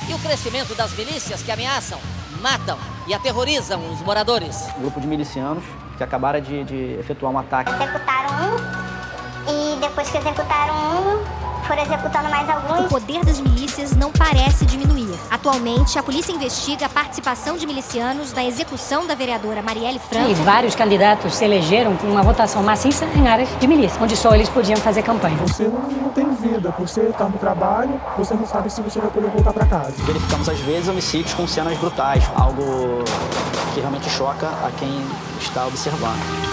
e o crescimento das milícias que ameaçam, matam e aterrorizam os moradores. Um grupo de milicianos que acabaram de efetuar um ataque. Executaram um e depois que executaram um, foram executando mais alguns. O poder das milícias não parece diminuir. Atualmente, a polícia investiga a participação de milicianos na execução da vereadora Marielle Franco. E vários candidatos se elegeram com uma votação maciça em áreas de milícia, onde só eles podiam fazer campanha. Você não tem vida, você está no trabalho, você não sabe se você vai poder voltar para casa. Verificamos às vezes homicídios com cenas brutais, algo que realmente choca a quem está observando.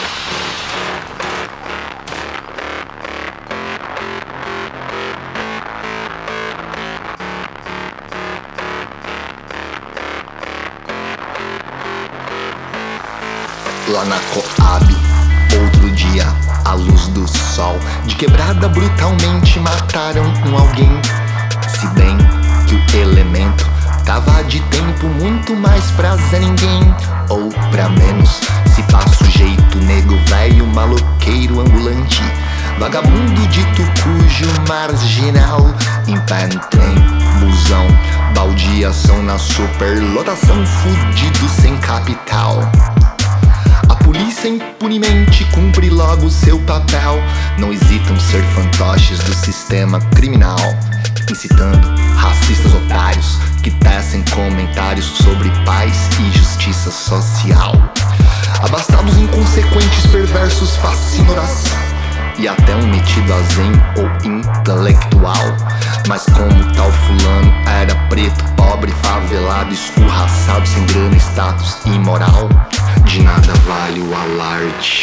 Lá na Coab, outro dia, à luz do sol, de quebrada brutalmente mataram alguém. Se bem que o elemento tava de tempo muito mais pra Zé Ninguém, ou pra menos, se passa o jeito, nego velho, maloqueiro ambulante, vagabundo dito cujo marginal, em pé no trem, busão, baldeação na superlotação, fudido sem capital. A polícia impunemente cumpre logo seu papel. Não hesitam ser fantoches do sistema criminal, incitando racistas otários que tecem comentários sobre paz e justiça social. Abastados inconsequentes, perversos, fascínoras e até um metido a zen ou intelectual. Mas como tal fulano era preto, pobre, favelado, escorraçado, sem grana, status e moral, de nada vale o alarde.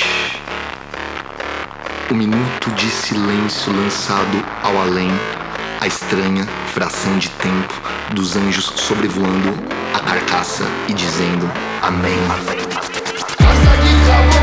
Um minuto de silêncio lançado ao além, a estranha fração de tempo dos anjos sobrevoando a carcaça e dizendo amém.